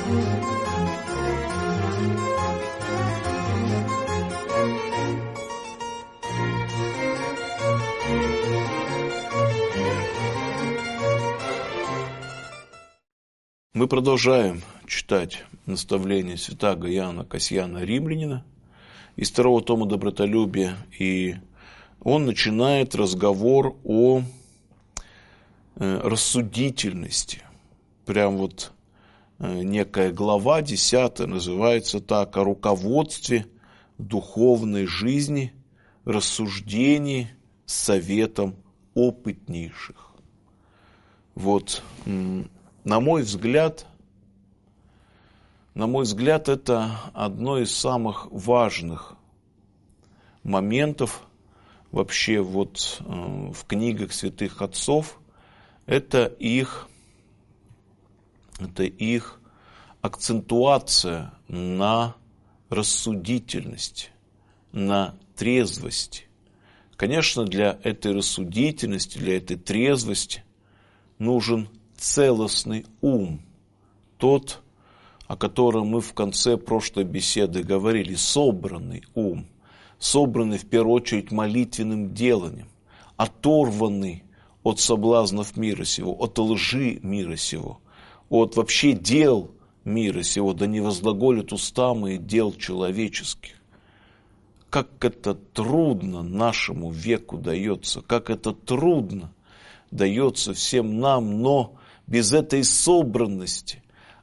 Мы продолжаем читать наставления святаго Иоанна Касьяна Римлянина из второго тома «Добротолюбие», и он начинает разговор о рассудительности. Прям вот некая глава 10 называется так: о руководстве духовной жизни, рассуждении с советом опытнейших. Вот. На мой взгляд, это одно из самых важных моментов вообще вот в книгах святых отцов. Это их акцентуация на рассудительности, на трезвости. Конечно, для этой рассудительности, для этой трезвости нужен целостный ум, тот, о котором мы в конце прошлой беседы говорили, собранный ум, собранный в первую очередь молитвенным деланием, оторванный от соблазнов мира сего, от лжи мира сего, от вообще дел мира сего, да не возглаголят уста мои дел человеческих. Как это трудно нашему веку дается, как это трудно дается всем нам, но без этой собранности,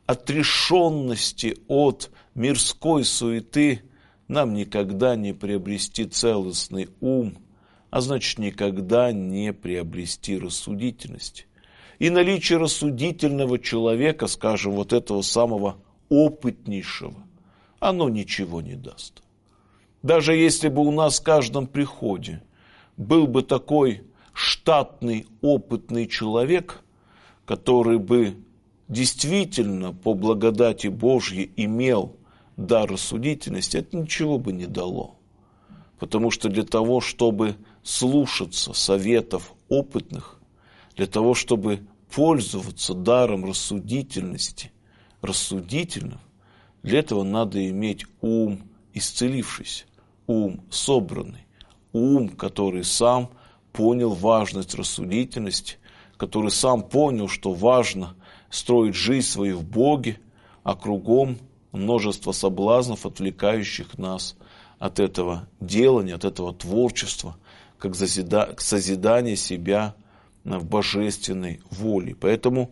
отрешенности от мирской суеты нам никогда не приобрести целостный ум, а значит никогда не приобрести рассудительность. И наличие рассудительного человека, скажем, вот этого самого опытнейшего, оно ничего не даст. Даже если бы у нас в каждом приходе был бы такой штатный опытный человек, который бы действительно по благодати Божьей имел дар рассудительности, это ничего бы не дало. Потому что для того, чтобы слушаться советов опытных, для того, чтобы пользоваться даром рассудительности, рассудительным, для этого надо иметь ум исцелившийся, ум собранный, ум, который сам понял важность рассудительности, который сам понял, что важно строить жизнь свою в Боге, а кругом множество соблазнов, отвлекающих нас от этого делания, от этого творчества, как созидание себя в божественной воле. Поэтому,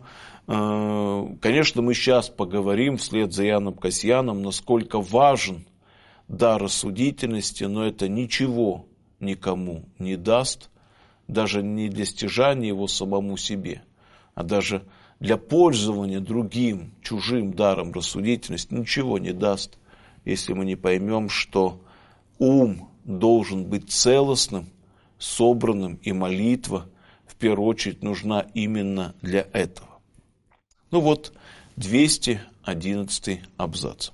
конечно, мы сейчас поговорим вслед за Иоанном Касьяном, насколько важен дар рассудительности, но это ничего никому не даст, даже не для стяжания его самому себе, а даже для пользования другим, чужим даром рассудительности ничего не даст, если мы не поймем, что ум должен быть целостным, собранным, и молитва в первую очередь нужна именно для этого. Ну вот, 211 абзац.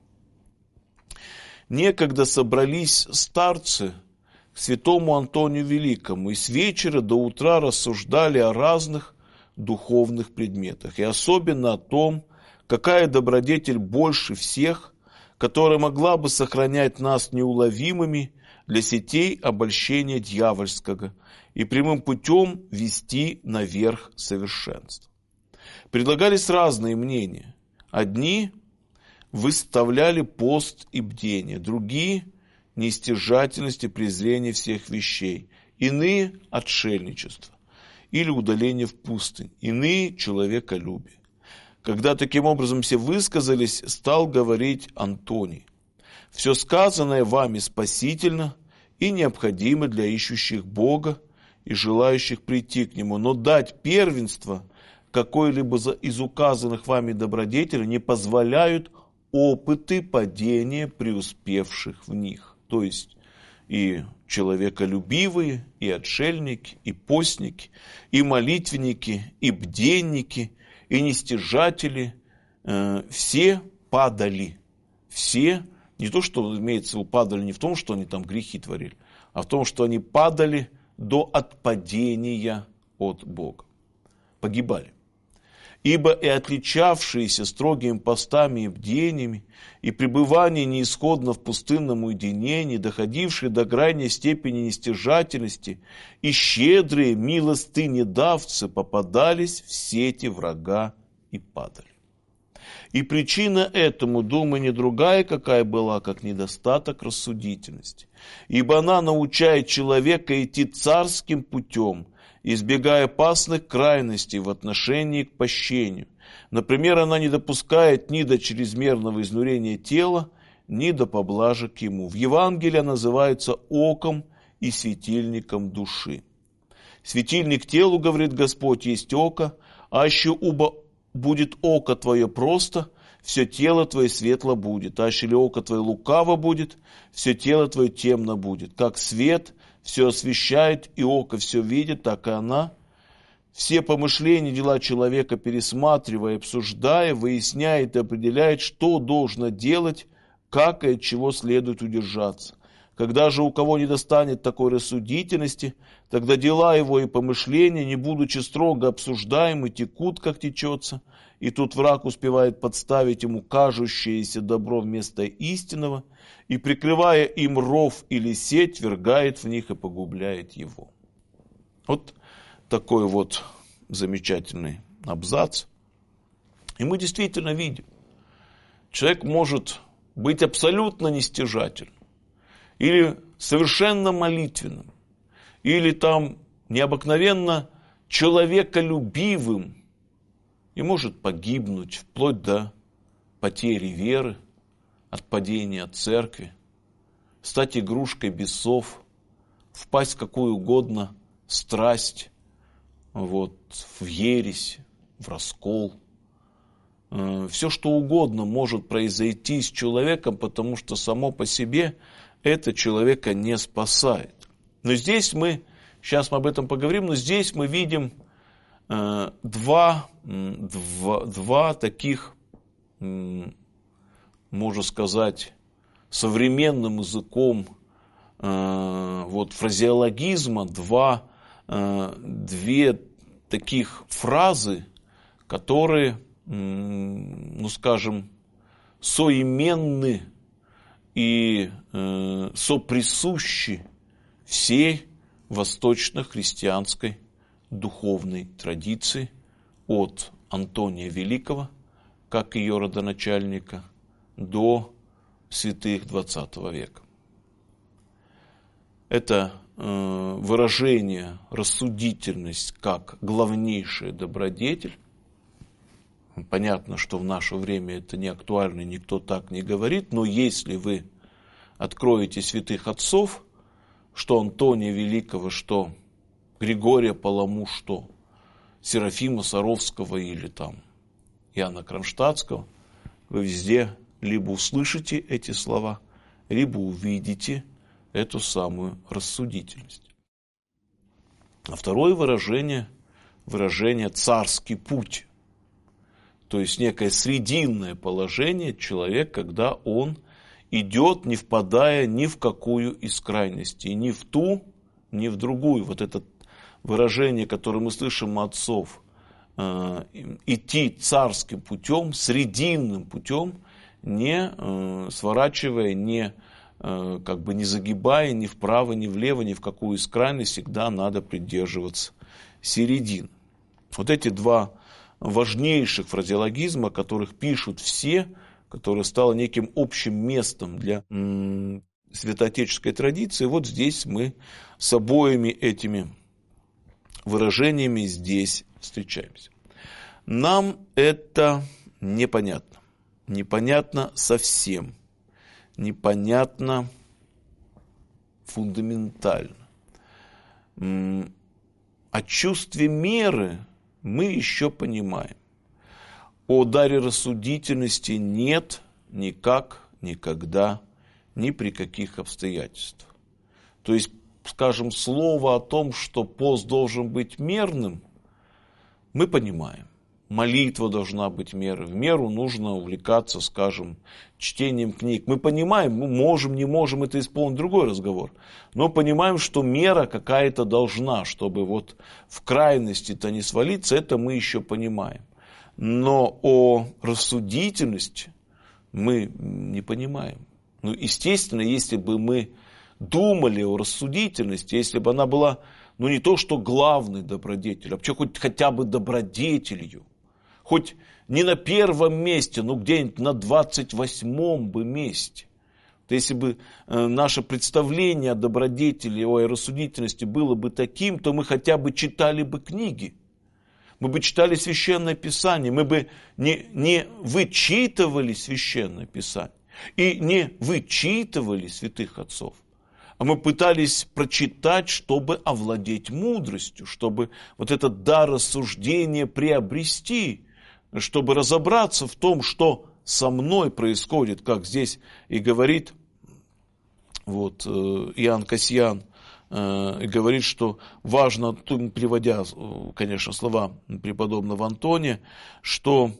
Некогда собрались старцы к святому Антонию Великому и с вечера до утра рассуждали о разных духовных предметах, и особенно о том, какая добродетель больше всех, которая могла бы сохранять нас неуловимыми для сетей обольщения дьявольского и прямым путем вести наверх совершенства. Предлагались разные мнения. Одни выставляли пост и бдение, другие – неистяжательность и презрение всех вещей, иные – отшельничество или удаление в пустынь, иные – человеколюбие. Когда таким образом все высказались, стал говорить Антоний: «Все сказанное вами спасительно и необходимо для ищущих Бога и желающих прийти к Нему, но дать первенство какой-либо из указанных вами добродетелей не позволяют опыты падения преуспевших в них». То есть и человеколюбивые, и отшельники, и постники, и молитвенники, и бденники, и нестяжатели, все падали. Все, не то, что имеется в виду, падали не в том, что они там грехи творили, а в том, что они падали до отпадения от Бога. Погибали. ибо и отличавшиеся строгими постами и бдениями, и пребывание неисходно в пустынном уединении, доходившие до крайней степени нестяжательности, и щедрые милостынедавцы попадались в сети врага и падали. И причина этому, думаю, не другая, какая была, как недостаток рассудительности. Ибо она научает человека идти царским путем, избегая опасных крайностей в отношении к пощению. Например, она не допускает ни до чрезмерного изнурения тела, ни до поблажек ему. В Евангелии она называется оком и светильником души. Светильник телу, говорит Господь, есть око, а еще будет око твое просто, все тело твое светло будет. А если око твое лукаво будет, все тело твое темно будет. Как свет все освещает, и око все видит, так и она. Все помышления, дела человека пересматривая, обсуждая, выясняет и определяет, что должно делать, как и от чего следует удержаться. Когда же у кого не достанет такой рассудительности, тогда дела его и помышления, не будучи строго обсуждаемы, текут, как течется, и тут враг успевает подставить ему кажущееся добро вместо истинного, и, прикрывая им ров или сеть, вергает в них и погубляет его. Вот такой вот замечательный абзац. И мы действительно видим, человек может быть абсолютно нестяжательным, или совершенно молитвенным, или там необыкновенно человеколюбивым, и может погибнуть вплоть до потери веры, отпадения от церкви, стать игрушкой бесов, впасть в какую угодно страсть, в ересь, в раскол. Все, что угодно может произойти с человеком, потому что само по себе это человека не спасает. Но здесь сейчас мы об этом поговорим, но здесь мы видим два таких, можно сказать, современным языком фразеологизма, две таких фразы, которые, соименны и соприсущи всей восточно-христианской духовной традиции от Антония Великого, как ее родоначальника, до святых XX века. Это выражение рассудительность как главнейшая добродетель. Понятно, что в наше время это не актуально, никто так не говорит, но если вы откроете святых отцов, что Антония Великого, что Григория Паламу, что Серафима Саровского или там Иоанна Кронштадтского, вы везде либо услышите эти слова, либо увидите эту самую рассудительность. А второе выражение «царский путь», то есть некое срединное положение человека, когда он идет, не впадая ни в какую из крайностей, ни в ту, ни в другую. Вот это выражение, которое мы слышим от отцов, идти царским путем, срединным путем, не сворачивая, не загибая ни вправо, ни влево, ни в какую из крайностей, всегда надо придерживаться середины. Вот эти два важнейших фразеологизма, о которых пишут все, которое стало неким общим местом для святоотеческой традиции, вот здесь мы с обоими этими выражениями здесь встречаемся. Нам это непонятно. Непонятно совсем. Непонятно фундаментально. О чувстве меры мы еще понимаем. О даре рассудительности нет никак, никогда, ни при каких обстоятельствах. То есть, скажем, слово о том, что пост должен быть мерным, мы понимаем. Молитва должна быть мерой. В меру нужно увлекаться, скажем, чтением книг. Мы понимаем, мы можем, не можем это исполнить, другой разговор. Но понимаем, что мера какая-то должна, чтобы в крайности-то не свалиться, это мы еще понимаем. но о рассудительности мы не понимаем. Ну, естественно, если бы мы думали о рассудительности, если бы она была, ну, не то что главной добродетелью, а вообще хотя бы добродетелью, хоть не на первом месте, но где-нибудь на 28-м бы месте. То если бы наше представление о добродетели, о рассудительности было бы таким, то мы хотя бы читали бы книги. Мы бы читали Священное Писание, мы бы не вычитывали Священное Писание и не вычитывали святых отцов, а мы пытались прочитать, чтобы овладеть мудростью, чтобы вот этот дар рассуждения приобрести, чтобы разобраться в том, что со мной происходит, как здесь и говорит вот, Иоанн Кассиан, и говорит, что важно, приводя, конечно, слова преподобного Антония, что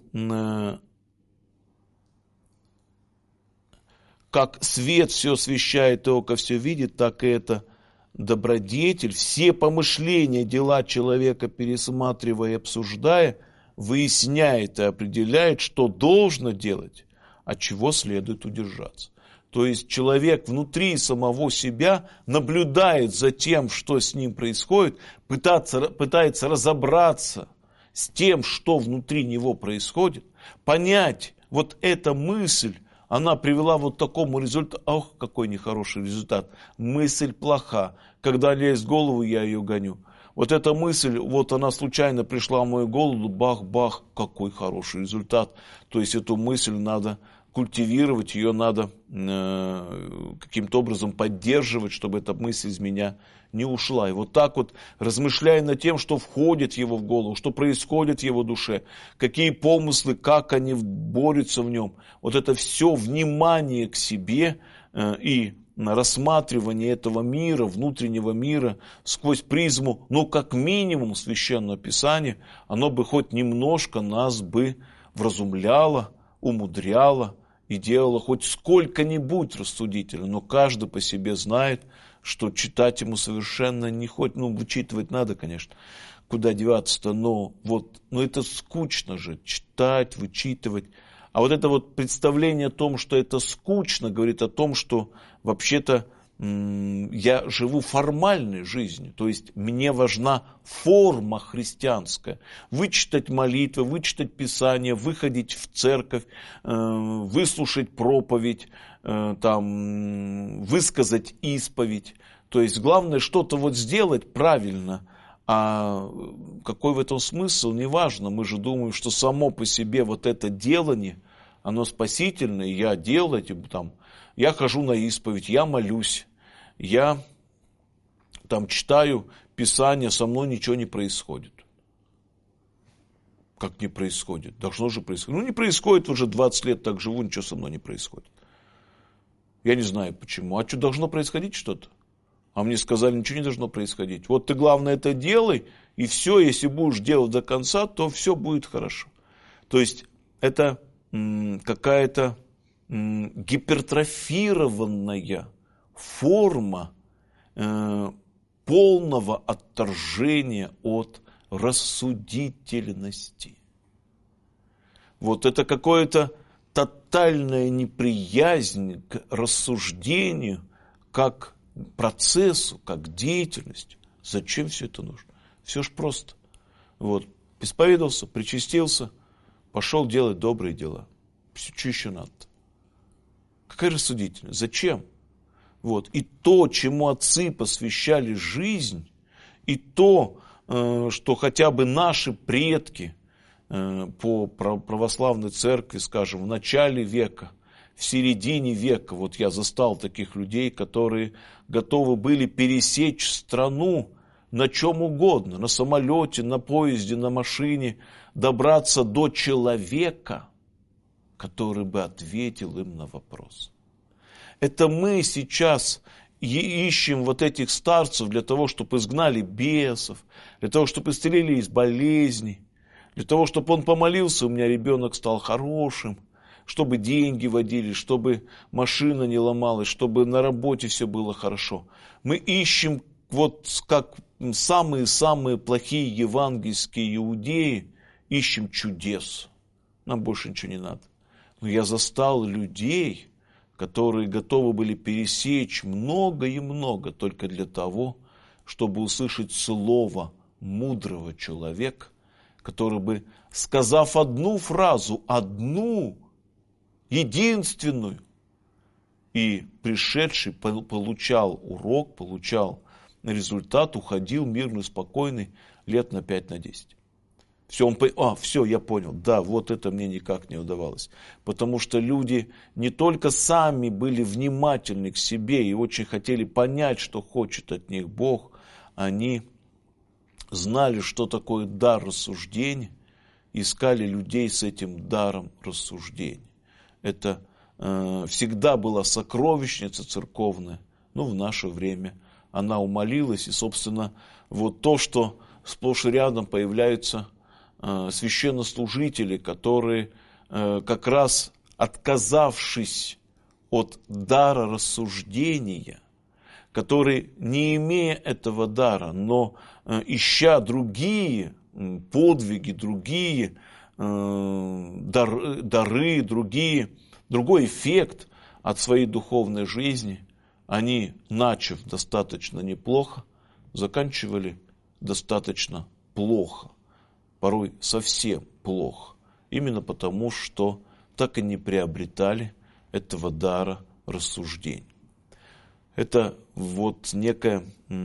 как свет все освещает и око все видит, так и это добродетель, все помышления, дела человека пересматривая и обсуждая, выясняет и определяет, что должно делать, от чего следует удержаться. То есть человек внутри самого себя наблюдает за тем, что с ним происходит, пытается разобраться с тем, что внутри него происходит, понять, вот эта мысль, она привела вот к такому результату. Ох, какой нехороший результат. Мысль плоха. Когда лезет в голову, я ее гоню. Вот эта мысль, вот она случайно пришла в мою голову, бах-бах, какой хороший результат. То есть эту мысль надо культивировать, ее надо каким-то образом поддерживать, чтобы эта мысль из меня не ушла. И вот так вот, размышляя над тем, что входит его в голову, что происходит в его душе, какие помыслы, как они борются в нем, вот это все внимание к себе и рассматривание этого мира, внутреннего мира сквозь призму, ну, как минимум, Священного Писания, оно бы хоть немножко нас бы вразумляло, умудряло и делало хоть сколько-нибудь рассудительно, но каждый по себе знает, что читать ему совершенно не хочет, ну, вычитывать надо, конечно, куда деваться-то, но это скучно же, читать, вычитывать. А вот это вот представление о том, что это скучно, говорит о том, что вообще-то я живу формальной жизнью, то есть мне важна форма христианская. Вычитать молитвы, вычитать Писание, выходить в церковь, выслушать проповедь, высказать исповедь. То есть главное что-то вот сделать правильно. А какой в этом смысл, неважно. Мы же думаем, что само по себе вот это делание, оно спасительное. Я делаю, я хожу на исповедь, я молюсь, я читаю Писание, со мной ничего не происходит. Как не происходит? Должно же происходить. Ну, не происходит, уже 20 лет так живу, ничего со мной не происходит. Я не знаю почему. А что, должно происходить что-то? А мне сказали, ничего не должно происходить. Вот ты, главное, это делай, и все, если будешь делать до конца, то все будет хорошо. То есть, это какая-то гипертрофированная форма полного отторжения от рассудительности. Вот это какое-то тотальная неприязнь к рассуждению, как процессу, как деятельности. Зачем все это нужно? Все ж просто. Вот. Исповедовался, причастился, пошел делать добрые дела. Что еще надо-то? Какая рассудительность? Зачем? Вот. И то, чему отцы посвящали жизнь, и то, что хотя бы наши предки по православной церкви, скажем, в начале века, в середине века, вот я застал таких людей, которые готовы были пересечь страну на чем угодно, на самолете, на поезде, на машине, добраться до человека, который бы ответил им на вопрос. Это мы сейчас ищем вот этих старцев для того, чтобы изгнали бесов, для того, чтобы исцелили из болезней, для того, чтобы он помолился, у меня ребенок стал хорошим, чтобы деньги водили, чтобы машина не ломалась, чтобы на работе все было хорошо. Мы ищем, вот как самые-самые плохие евангельские иудеи, ищем чудес. нам больше ничего не надо. Но я застал людей, которые готовы были пересечь много и много только для того, чтобы услышать слово мудрого человека, который бы, сказав одну фразу, одну, единственную, и пришедший получал урок, получал результат, уходил мирный, спокойный, лет на 5, на 10. Все, я понял, да, вот это мне никак не удавалось. Потому что люди не только сами были внимательны к себе и очень хотели понять, что хочет от них Бог, они знали, что такое дар рассуждения, искали людей с этим даром рассуждения. Это всегда была сокровищница церковная, в наше время она умолилась, и, собственно, вот то, что сплошь и рядом появляются священнослужители, которые, как раз отказавшись от дара рассуждения, которые, не имея этого дара, но ища другие подвиги, другие дары, другой эффект от своей духовной жизни, они, начав достаточно неплохо, заканчивали достаточно плохо. Порой совсем плохо. Именно потому, что так и не приобретали этого дара рассуждения. Это вот некая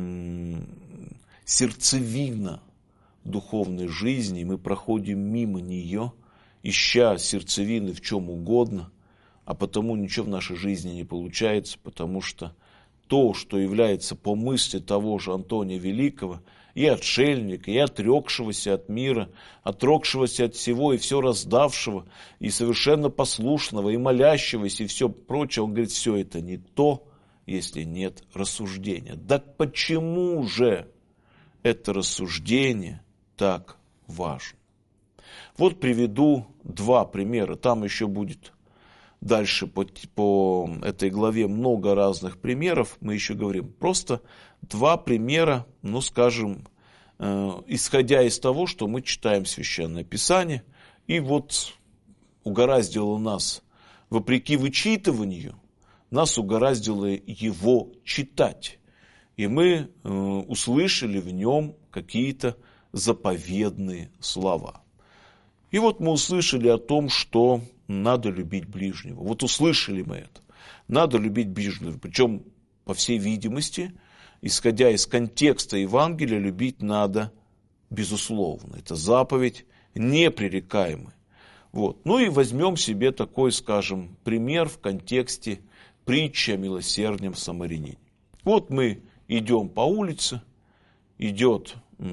сердцевина духовной жизни, и мы проходим мимо нее, ища сердцевины в чем угодно, а потому ничего в нашей жизни не получается, потому что то, что является по мысли того же Антония Великого, и отшельника, и отрекшегося от мира, отрекшегося от всего и все раздавшего, и совершенно послушного, и молящегося, и все прочее, он говорит, все это не то, если нет рассуждения. Так почему же это рассуждение так важно? Вот приведу 2 примера, там еще будет дальше по этой главе много разных примеров, мы еще говорим. Просто 2 примера, скажем, исходя из того, что мы читаем Священное Писание, и вот угораздило нас, вопреки вычитыванию, нас угораздило его читать. И мы услышали в нем какие-то заповедные слова. И вот мы услышали о том, что надо любить ближнего. Вот услышали мы это. Надо любить ближнего. Причем, по всей видимости, исходя из контекста Евангелия, любить надо безусловно. Это заповедь непререкаемая. Вот. И возьмем себе такой, скажем, пример в контексте притчи о милосердном самарянине. Вот мы идем по улице, идем,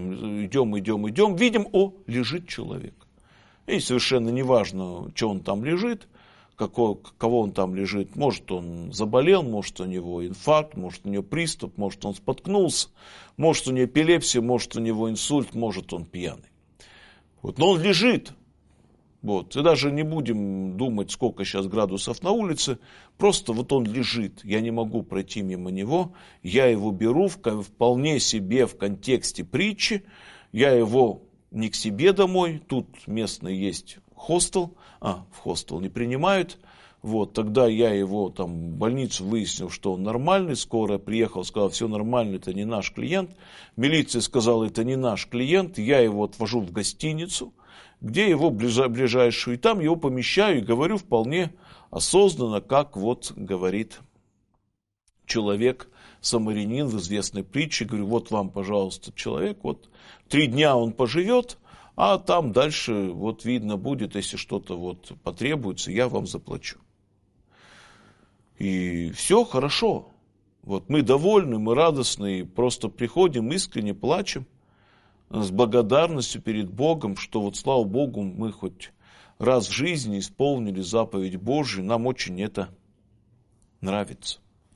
видим, лежит человек. И совершенно неважно, что он там лежит, кого он там лежит. Может, он заболел, может, у него инфаркт, может, у него приступ, может, он споткнулся, может, у него эпилепсия, может, у него инсульт, может, он пьяный. Вот. Но он лежит. Вот. И даже не будем думать, сколько сейчас градусов на улице, просто вот он лежит, я не могу пройти мимо него, я его беру вполне себе в контексте притчи, я его не к себе домой, тут местный есть хостел, в хостел не принимают, вот, тогда я его там в больницу выяснил, что он нормальный, скорая приехала, сказала, все нормально, это не наш клиент, милиция сказала, это не наш клиент, я его отвожу в гостиницу, где его ближайшую, и там его помещаю и говорю вполне осознанно, как вот говорит человек, самарянин в известной притче, говорю, вот вам, пожалуйста, человек, вот 3 дня он поживет, а там дальше вот видно будет, если что-то вот потребуется, я вам заплачу. И все хорошо. Вот мы довольны, мы радостны, просто приходим, искренне плачем, с благодарностью перед Богом, что вот, слава Богу, мы хоть раз в жизни исполнили заповедь Божию, нам очень это нравится.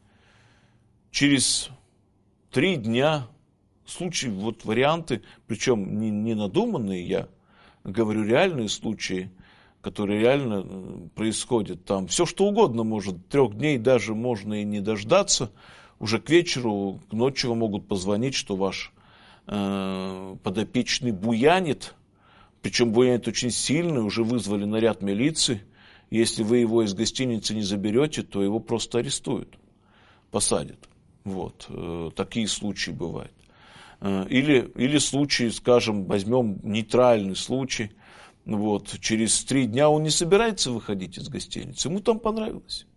Через 3 дня, случаи, вот варианты, причем не надуманные, я говорю реальные случаи, которые реально происходят, там все что угодно может, 3 дней даже можно и не дождаться, уже к вечеру, к ночи могут позвонить, что ваш подопечный буянит, Причем бывает очень сильный, уже вызвали наряд милиции. Если вы его из гостиницы не заберете, то его просто арестуют, посадят. Вот. Такие случаи бывают. Или случай, скажем, возьмем нейтральный случай. Вот. Через 3 дня он не собирается выходить из гостиницы, ему там понравилось.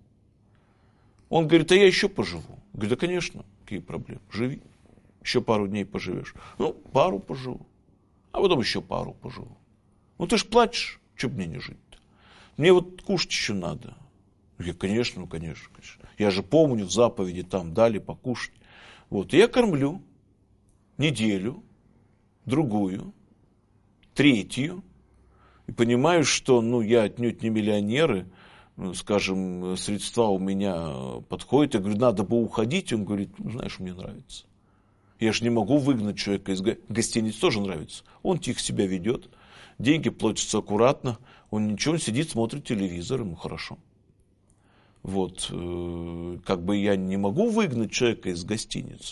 Он говорит, а я еще поживу. Говорит, да, конечно, какие проблемы, живи. Еще пару дней поживешь. Ну, пару поживу. А потом еще пару поживу. Ну, ты ж плачешь, что бы мне не жить-то? Мне вот кушать еще надо. Я, конечно, конечно. Я же помню, в заповеди там дали покушать. Вот, и я кормлю неделю, другую, третью. И понимаю, что, я отнюдь не миллионер, скажем, средства у меня подходят. Я говорю, надо бы уходить. Он говорит, знаешь, мне нравится. Я же не могу выгнать человека из гостиницы, тоже нравится. Он тихо себя ведет, деньги платятся аккуратно, он ничего, он сидит, смотрит телевизор, ему хорошо. Вот, как бы я не могу выгнать человека из гостиницы,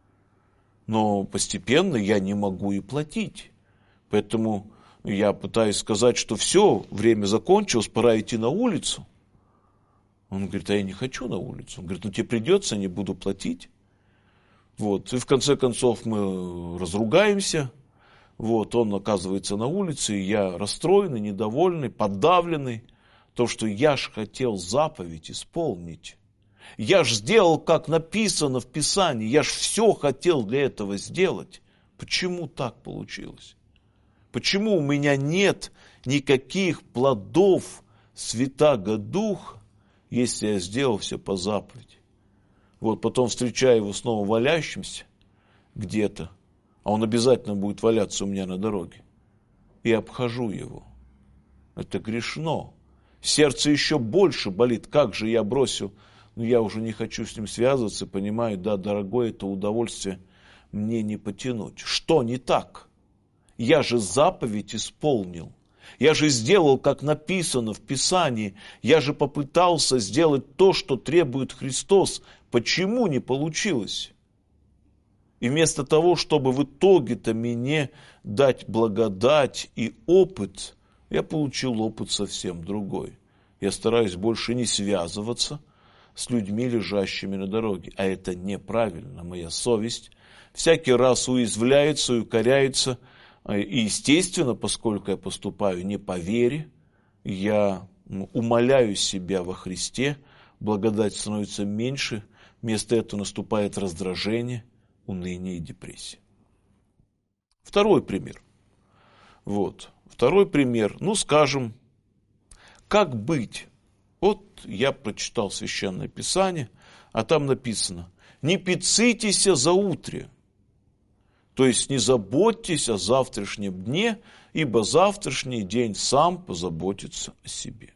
но постепенно я не могу и платить. Поэтому я пытаюсь сказать, что все, время закончилось, пора идти на улицу. Он говорит, а я не хочу на улицу. Он говорит, тебе придется, я не буду платить. Вот. И в конце концов мы разругаемся. Вот. Он оказывается на улице, и я расстроенный, недовольный, подавленный. То, что я ж хотел заповедь исполнить. Я ж сделал, как написано в Писании. Я ж все хотел для этого сделать. Почему так получилось? Почему у меня нет никаких плодов Святаго Духа, если я сделал все по заповеди? Вот потом встречаю его снова валяющимся где-то, а он обязательно будет валяться у меня на дороге, и обхожу его. Это грешно. Сердце еще больше болит. Как же я бросил? Я уже не хочу с ним связываться, понимаю, да, дорогое, это удовольствие мне не потянуть. Что не так? Я же заповедь исполнил. Я же сделал, как написано в Писании. Я же попытался сделать то, что требует Христос. Почему не получилось? И вместо того, чтобы в итоге-то мне дать благодать и опыт, я получил опыт совсем другой. Я стараюсь больше не связываться с людьми, лежащими на дороге. А это неправильно. Моя совесть всякий раз уязвляется и укоряется. И естественно, поскольку я поступаю не по вере, я умаляю себя во Христе, благодать становится меньше, вместо этого наступает раздражение, уныние и депрессия. Второй пример. Второй пример, скажем, как быть? Вот я прочитал Священное Писание, а там написано, не пецитесь за утре. То есть не заботьтесь о завтрашнем дне, ибо завтрашний день сам позаботится о себе.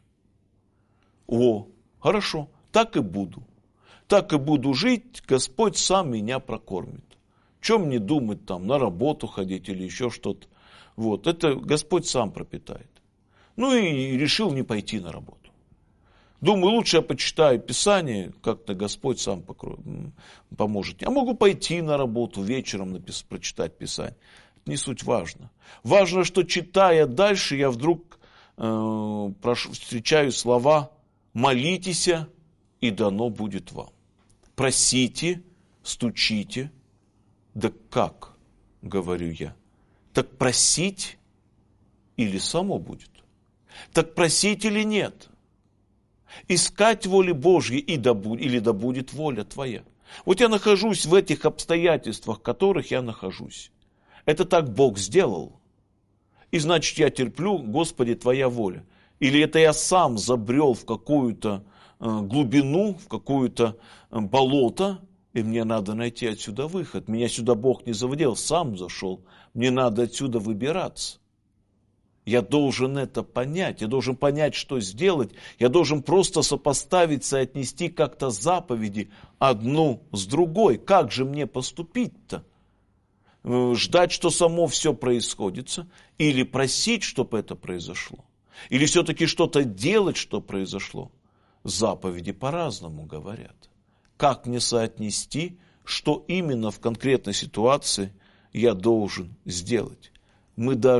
Хорошо, так и буду. Так и буду жить, Господь сам меня прокормит. Чем мне думать там, на работу ходить или еще что-то. Это Господь сам пропитает. И решил не пойти на работу. Думаю, лучше я почитаю Писание, как-то Господь сам поможет. Я могу пойти на работу, вечером прочитать Писание. Это не суть важно. Важно, что читая дальше, я вдруг встречаю слова «молитесь, и дано будет вам». Просите, стучите. Да как, говорю я, так просить или само будет? Так просить или нет? Искать воли Божьей, или да будет воля твоя. Я нахожусь в этих обстоятельствах, в которых я нахожусь. Это так Бог сделал. И значит, я терплю, Господи, твоя воля. Или это я сам забрел в какую-то глубину, в какое-то болото, и мне надо найти отсюда выход. Меня сюда Бог не заводил, сам зашел. Мне надо отсюда выбираться. Я должен это понять, я должен понять, что сделать. Я должен просто сопоставить, соотнести как-то заповеди одну с другой. Как же мне поступить-то? Ждать, что само все происходит, или просить, чтобы это произошло? Или все-таки что-то делать, что произошло? Заповеди по-разному говорят. Как мне соотнести, что именно в конкретной ситуации я должен сделать? Мы даже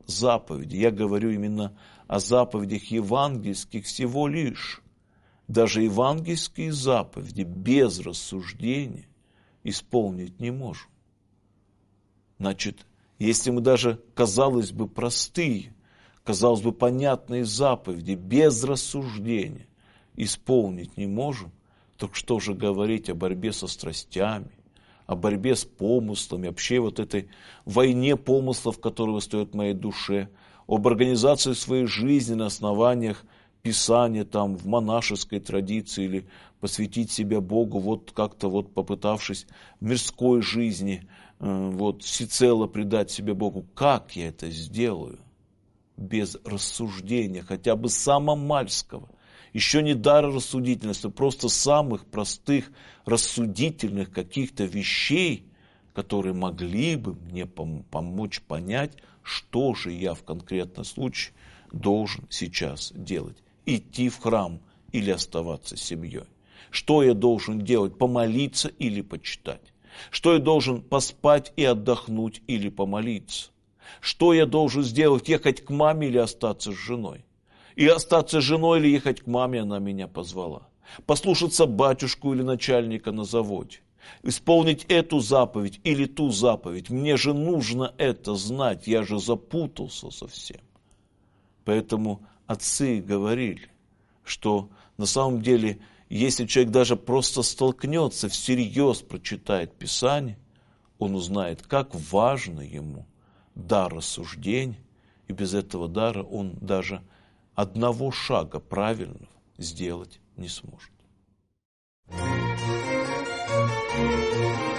заповеди. Я говорю именно о заповедях евангельских всего лишь. Даже евангельские заповеди без рассуждения исполнить не можем. Значит, если мы даже, казалось бы, простые, казалось бы, понятные заповеди без рассуждения исполнить не можем, то что же говорить о борьбе со страстями, о борьбе с помыслами, вообще вот этой войне помыслов, которая восстает в моей душе, об организации своей жизни на основаниях Писания, там, в монашеской традиции, или посвятить себя Богу, вот как-то вот попытавшись в мирской жизни, вот всецело предать себе Богу. Как я это сделаю? Без рассуждения, хотя бы самого мальского. Еще не дара рассудительности, просто самых простых рассудительных каких-то вещей, которые могли бы мне помочь понять, что же я в конкретном случае должен сейчас делать. Идти в храм или оставаться семьей. Что я должен делать? Помолиться или почитать? Что я должен поспать и отдохнуть или помолиться? Что я должен сделать? Ехать к маме или остаться с женой? И остаться с женой или ехать к маме, она меня позвала. Послушаться батюшку или начальника на заводе. Исполнить эту заповедь или ту заповедь. Мне же нужно это знать, я же запутался совсем. Поэтому отцы говорили, что на самом деле, если человек даже просто столкнется, всерьез прочитает Писание, он узнает, как важно ему дар рассуждения, и без этого дара он даже одного шага правильного сделать не сможет.